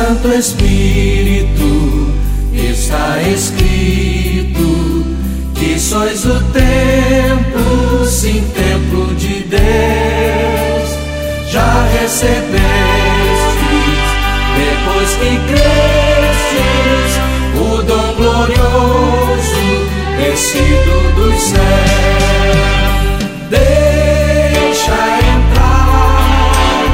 Santo Espírito está escrito que sois o templo, sim, templo de Deus. Já recebestes, depois que crestes, o dom glorioso descido dos céus. Deixa entrar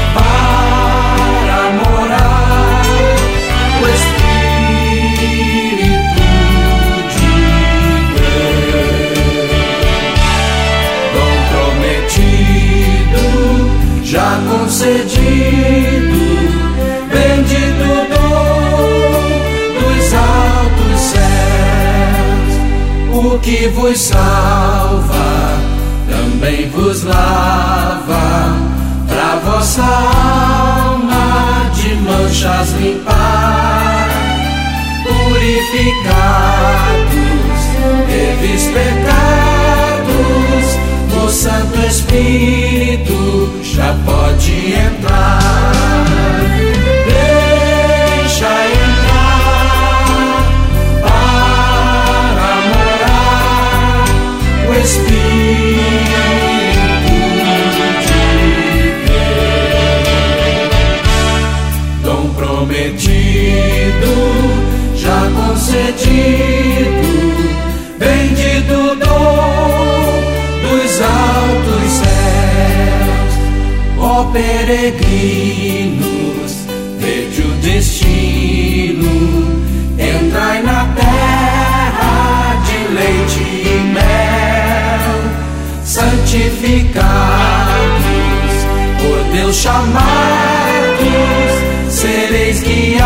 para morar o Espírito de Deus. Dom prometido, já concedido, bendito dom dos altos céus. O que vos salva também vos lava, pra vossa alma de manchas limpar. Purificados, leves pecados, o Santo Espírito já pode entrar. Deixa entrar para morar o Espírito de Deus. Dom prometido, já concedido, bendito dom dos altos céus. Ó peregrinos, vede o destino, entrai na terra de leite e mel. Santificados, por Deus chamados, sereis guiados